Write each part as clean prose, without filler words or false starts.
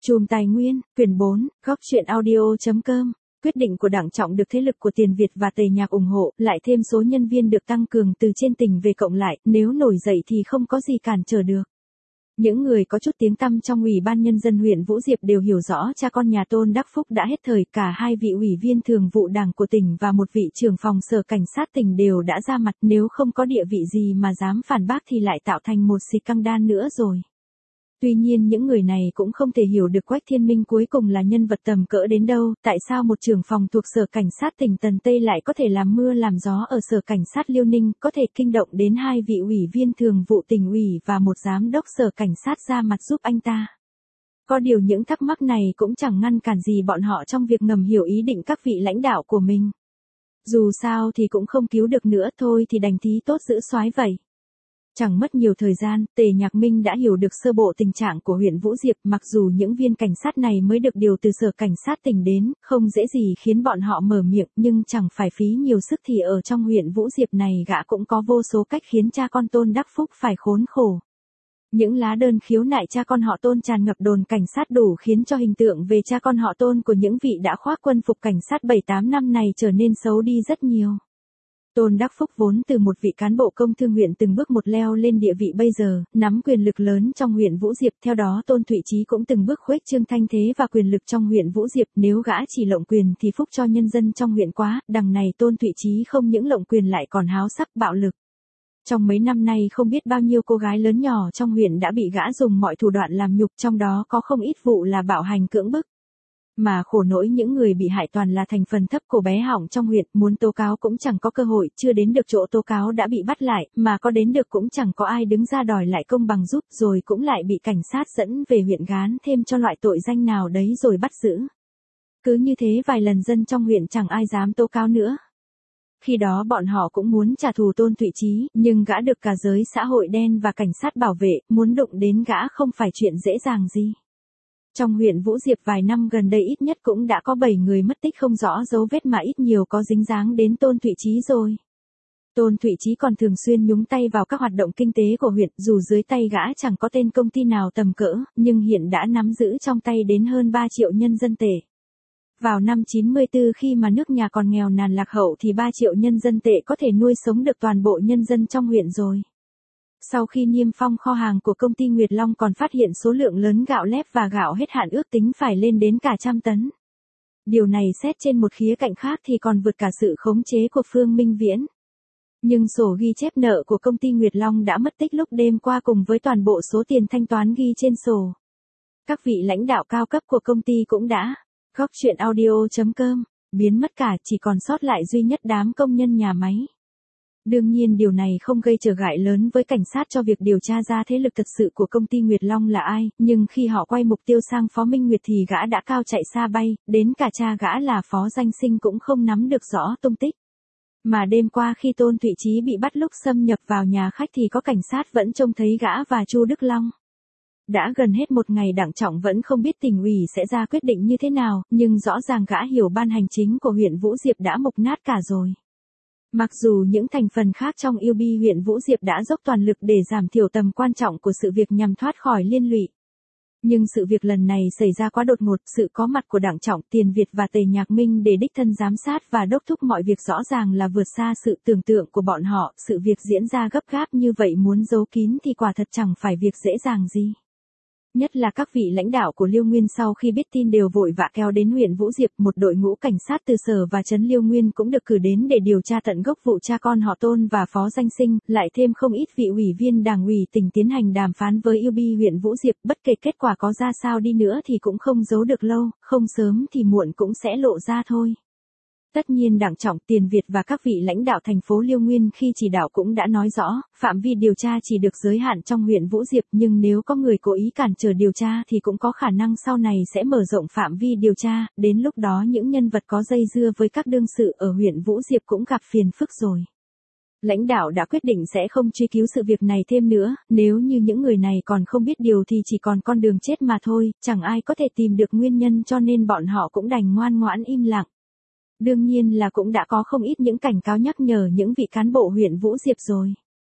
Chùm Tài nguyên, quyển 4, góc truyện audio.com. Quyết định của Đặng Trọng được thế lực của Tiền Việt và Tề Nhạc ủng hộ, lại thêm số nhân viên được tăng cường từ trên tỉnh về cộng lại, nếu nổi dậy thì không có gì cản trở được. Những người có chút tiếng tăm trong Ủy ban Nhân dân huyện Vũ Diệp đều hiểu rõ cha con nhà Tôn Đắc Phúc đã hết thời, cả hai vị ủy viên thường vụ đảng của tỉnh và một vị trưởng phòng sở cảnh sát tỉnh đều đã ra mặt, nếu không có địa vị gì mà dám phản bác thì lại tạo thành một xì căng đan nữa rồi. Tuy nhiên những người này cũng không thể hiểu được Quách Thiên Minh cuối cùng là nhân vật tầm cỡ đến đâu, tại sao một trưởng phòng thuộc sở cảnh sát tỉnh Tần Tây lại có thể làm mưa làm gió ở sở cảnh sát Liêu Ninh, có thể kinh động đến hai vị ủy viên thường vụ tỉnh ủy và một giám đốc sở cảnh sát ra mặt giúp anh ta. Có điều những thắc mắc này cũng chẳng ngăn cản gì bọn họ trong việc ngầm hiểu ý định các vị lãnh đạo của mình. Dù sao thì cũng không cứu được nữa, thôi thì đành thí tốt giữ soái vậy. Chẳng mất nhiều thời gian, Tề Nhạc Minh đã hiểu được sơ bộ tình trạng của huyện Vũ Diệp, mặc dù những viên cảnh sát này mới được điều từ sở cảnh sát tỉnh đến, không dễ gì khiến bọn họ mở miệng, nhưng chẳng phải phí nhiều sức thì ở trong huyện Vũ Diệp này gã cũng có vô số cách khiến cha con Tôn Đắc Phúc phải khốn khổ. Những lá đơn khiếu nại cha con họ Tôn tràn ngập đồn cảnh sát đủ khiến cho hình tượng về cha con họ Tôn của những vị đã khoác quân phục cảnh sát 7-8 năm này trở nên xấu đi rất nhiều. Tôn Đắc Phúc vốn từ một vị cán bộ công thương huyện từng bước một leo lên địa vị bây giờ, nắm quyền lực lớn trong huyện Vũ Diệp, theo đó Tôn Thụy Chí cũng từng bước khuếch trương thanh thế và quyền lực trong huyện Vũ Diệp, nếu gã chỉ lộng quyền thì phúc cho nhân dân trong huyện quá, đằng này Tôn Thụy Chí không những lộng quyền lại còn háo sắc bạo lực. Trong mấy năm nay không biết bao nhiêu cô gái lớn nhỏ trong huyện đã bị gã dùng mọi thủ đoạn làm nhục, trong đó có không ít vụ là bạo hành cưỡng bức. Mà khổ nỗi những người bị hại toàn là thành phần thấp cổ bé họng trong huyện, muốn tố cáo cũng chẳng có cơ hội, chưa đến được chỗ tố cáo đã bị bắt lại, mà có đến được cũng chẳng có ai đứng ra đòi lại công bằng giúp, rồi cũng lại bị cảnh sát dẫn về huyện gán thêm cho loại tội danh nào đấy rồi bắt giữ. Cứ như thế vài lần dân trong huyện chẳng ai dám tố cáo nữa. Khi đó bọn họ cũng muốn trả thù Tôn Thụy Chí, nhưng gã được cả giới xã hội đen và cảnh sát bảo vệ, muốn đụng đến gã không phải chuyện dễ dàng gì. Trong huyện Vũ Diệp vài năm gần đây ít nhất cũng đã có 7 người mất tích không rõ dấu vết mà ít nhiều có dính dáng đến Tôn Thụy Chí rồi. Tôn Thụy Chí còn thường xuyên nhúng tay vào các hoạt động kinh tế của huyện, dù dưới tay gã chẳng có tên công ty nào tầm cỡ, nhưng hiện đã nắm giữ trong tay đến hơn 3 triệu nhân dân tệ. Vào năm 94 khi mà nước nhà còn nghèo nàn lạc hậu thì 3 triệu nhân dân tệ có thể nuôi sống được toàn bộ nhân dân trong huyện rồi. Sau khi niêm phong kho hàng của công ty Nguyệt Long còn phát hiện số lượng lớn gạo lép và gạo hết hạn ước tính phải lên đến cả 100 tấn. Điều này xét trên một khía cạnh khác thì còn vượt cả sự khống chế của Phương Minh Viễn. Nhưng sổ ghi chép nợ của công ty Nguyệt Long đã mất tích lúc đêm qua cùng với toàn bộ số tiền thanh toán ghi trên sổ. Các vị lãnh đạo cao cấp của công ty cũng đã góc truyện audio.com biến mất cả, chỉ còn sót lại duy nhất đám công nhân nhà máy. Đương nhiên điều này không gây trở ngại lớn với cảnh sát cho việc điều tra ra thế lực thật sự của công ty Nguyệt Long là ai, nhưng khi họ quay mục tiêu sang Phó Minh Nguyệt thì gã đã cao chạy xa bay, đến cả cha gã là Phó Danh Sinh cũng không nắm được rõ tung tích. Mà đêm qua khi Tôn Thụy Chí bị bắt lúc xâm nhập vào nhà khách thì có cảnh sát vẫn trông thấy gã và Chu Đức Long. Đã gần hết một ngày Đặng Trọng vẫn không biết tỉnh ủy sẽ ra quyết định như thế nào, nhưng rõ ràng gã hiểu ban hành chính của huyện Vũ Diệp đã mục nát cả rồi. Mặc dù những thành phần khác trong UB huyện Vũ Diệp đã dốc toàn lực để giảm thiểu tầm quan trọng của sự việc nhằm thoát khỏi liên lụy. Nhưng sự việc lần này xảy ra quá đột ngột, sự có mặt của Đặng Trọng, Tiền Việt và Tề Nhạc Minh để đích thân giám sát và đốc thúc mọi việc rõ ràng là vượt xa sự tưởng tượng của bọn họ, sự việc diễn ra gấp gáp như vậy muốn giấu kín thì quả thật chẳng phải việc dễ dàng gì. Nhất là các vị lãnh đạo của Liêu Nguyên sau khi biết tin đều vội vã kéo đến huyện Vũ Diệp, một đội ngũ cảnh sát từ sở và trấn Liêu Nguyên cũng được cử đến để điều tra tận gốc vụ cha con họ Tôn và Phó Danh Sinh, lại thêm không ít vị ủy viên đảng ủy tỉnh tiến hành đàm phán với UB huyện Vũ Diệp, bất kể kết quả có ra sao đi nữa thì cũng không giấu được lâu, không sớm thì muộn cũng sẽ lộ ra thôi. Tất nhiên Đặng Trọng, Tiền Việt và các vị lãnh đạo thành phố Liêu Nguyên khi chỉ đạo cũng đã nói rõ, phạm vi điều tra chỉ được giới hạn trong huyện Vũ Diệp, nhưng nếu có người cố ý cản trở điều tra thì cũng có khả năng sau này sẽ mở rộng phạm vi điều tra, đến lúc đó những nhân vật có dây dưa với các đương sự ở huyện Vũ Diệp cũng gặp phiền phức rồi. Lãnh đạo đã quyết định sẽ không truy cứu sự việc này thêm nữa, nếu như những người này còn không biết điều thì chỉ còn con đường chết mà thôi, chẳng ai có thể tìm được nguyên nhân cho nên bọn họ cũng đành ngoan ngoãn im lặng. Đương nhiên là cũng đã có không ít những cảnh cáo nhắc nhở những vị cán bộ huyện Vũ Diệp rồi.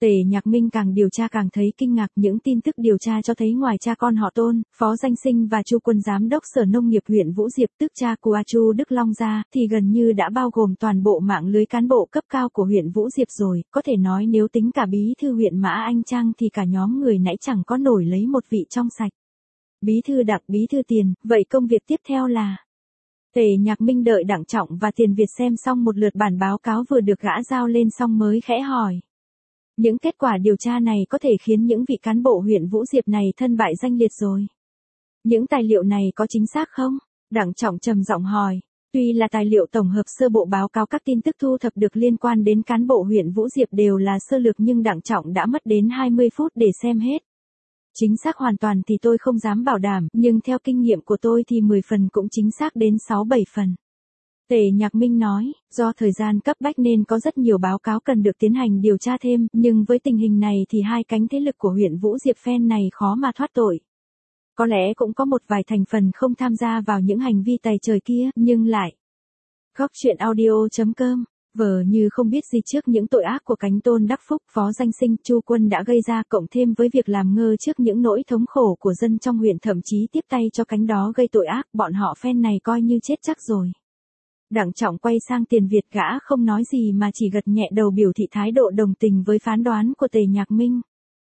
Tề Nhạc Minh càng điều tra càng thấy kinh ngạc, những tin tức điều tra cho thấy ngoài cha con họ Tôn, Phó Danh Sinh và Chu Quân giám đốc Sở Nông nghiệp huyện Vũ Diệp tức cha của Chu Đức Long ra, thì gần như đã bao gồm toàn bộ mạng lưới cán bộ cấp cao của huyện Vũ Diệp rồi, có thể nói nếu tính cả bí thư huyện Mã Anh Trang thì cả nhóm người nãy chẳng có nổi lấy một vị trong sạch. Bí thư Đặc, bí thư Tiền, vậy công việc tiếp theo là... Tề Nhạc Minh đợi Đặng Trọng và Tiền Việt xem xong một lượt bản báo cáo vừa được gã giao lên xong mới khẽ hỏi. Những kết quả điều tra này có thể khiến những vị cán bộ huyện Vũ Diệp này thân bại danh liệt rồi. Những tài liệu này có chính xác không? Đặng Trọng trầm giọng hỏi. Tuy là tài liệu tổng hợp sơ bộ báo cáo các tin tức thu thập được liên quan đến cán bộ huyện Vũ Diệp đều là sơ lược nhưng Đặng Trọng đã mất đến 20 phút để xem hết. Chính xác hoàn toàn thì tôi không dám bảo đảm, nhưng theo kinh nghiệm của tôi thì 10 phần cũng chính xác đến 6-7 phần. Tề Nhạc Minh nói, do thời gian cấp bách nên có rất nhiều báo cáo cần được tiến hành điều tra thêm, nhưng với tình hình này thì hai cánh thế lực của huyện Vũ Diệp phen này khó mà thoát tội. Có lẽ cũng có một vài thành phần không tham gia vào những hành vi tày trời kia, nhưng lại. Góc truyện audio.com, vờ như không biết gì trước những tội ác của cánh Tôn Đắc Phúc, Phó Danh Sinh, Chu Quân đã gây ra, cộng thêm với việc làm ngơ trước những nỗi thống khổ của dân trong huyện, thậm chí tiếp tay cho cánh đó gây tội ác, bọn họ phen này coi như chết chắc rồi. Đặng Trọng quay sang Tiền Việt, gã không nói gì mà chỉ gật nhẹ đầu biểu thị thái độ đồng tình với phán đoán của Tề Nhạc Minh.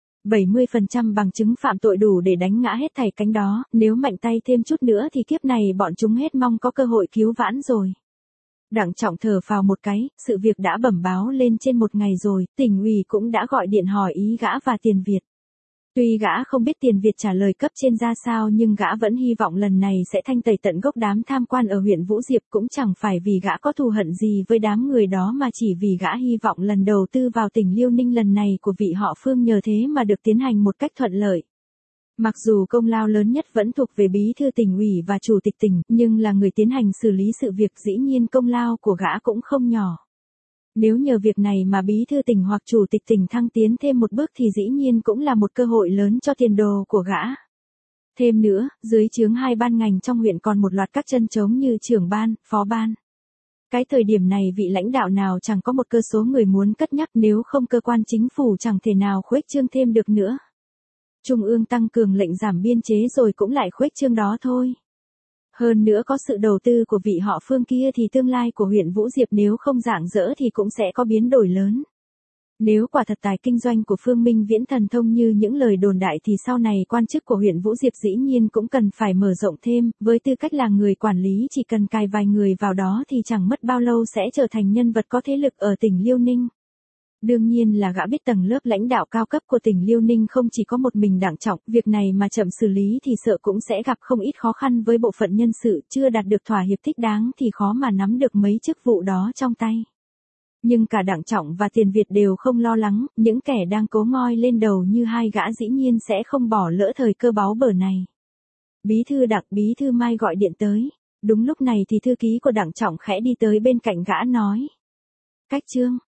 70% bằng chứng phạm tội đủ để đánh ngã hết thảy cánh đó, nếu mạnh tay thêm chút nữa thì kiếp này bọn chúng hết mong có cơ hội cứu vãn rồi. Đặng Trọng thở phào một cái, sự việc đã bẩm báo lên trên một ngày rồi, tỉnh ủy cũng đã gọi điện hỏi ý gã và Tiền Việt. Tuy gã không biết Tiền Việt trả lời cấp trên ra sao nhưng gã vẫn hy vọng lần này sẽ thanh tẩy tận gốc đám tham quan ở huyện Vũ Diệp, cũng chẳng phải vì gã có thù hận gì với đám người đó mà chỉ vì gã hy vọng lần đầu tư vào tỉnh Liêu Ninh lần này của vị họ Phương nhờ thế mà được tiến hành một cách thuận lợi. Mặc dù công lao lớn nhất vẫn thuộc về bí thư tỉnh ủy và chủ tịch tỉnh, nhưng là người tiến hành xử lý sự việc dĩ nhiên công lao của gã cũng không nhỏ. Nếu nhờ việc này mà bí thư tỉnh hoặc chủ tịch tỉnh thăng tiến thêm một bước thì dĩ nhiên cũng là một cơ hội lớn cho tiền đồ của gã. Thêm nữa, dưới trướng hai ban ngành trong huyện còn một loạt các chân trống như trưởng ban, phó ban. Cái thời điểm này vị lãnh đạo nào chẳng có một cơ số người muốn cất nhắc, nếu không cơ quan chính phủ chẳng thể nào khuếch trương thêm được nữa. Trung ương tăng cường lệnh giảm biên chế rồi cũng lại khuếch trương đó thôi. Hơn nữa có sự đầu tư của vị họ Phương kia thì tương lai của huyện Vũ Diệp nếu không rạng rỡ thì cũng sẽ có biến đổi lớn. Nếu quả thật tài kinh doanh của Phương Minh Viễn thần thông như những lời đồn đại thì sau này quan chức của huyện Vũ Diệp dĩ nhiên cũng cần phải mở rộng thêm, với tư cách là người quản lý chỉ cần cài vài người vào đó thì chẳng mất bao lâu sẽ trở thành nhân vật có thế lực ở tỉnh Liêu Ninh. Đương nhiên là gã biết tầng lớp lãnh đạo cao cấp của tỉnh Liêu Ninh không chỉ có một mình Đặng Trọng, việc này mà chậm xử lý thì sợ cũng sẽ gặp không ít khó khăn với bộ phận nhân sự, chưa đạt được thỏa hiệp thích đáng thì khó mà nắm được mấy chức vụ đó trong tay. Nhưng cả Đặng Trọng và Tiền Việt đều không lo lắng, những kẻ đang cố ngoi lên đầu như hai gã dĩ nhiên sẽ không bỏ lỡ thời cơ báu bở này. Bí thư Đặc, bí thư Mai gọi điện tới. Đúng lúc này thì thư ký của Đặng Trọng khẽ đi tới bên cạnh gã nói. Cách Trương,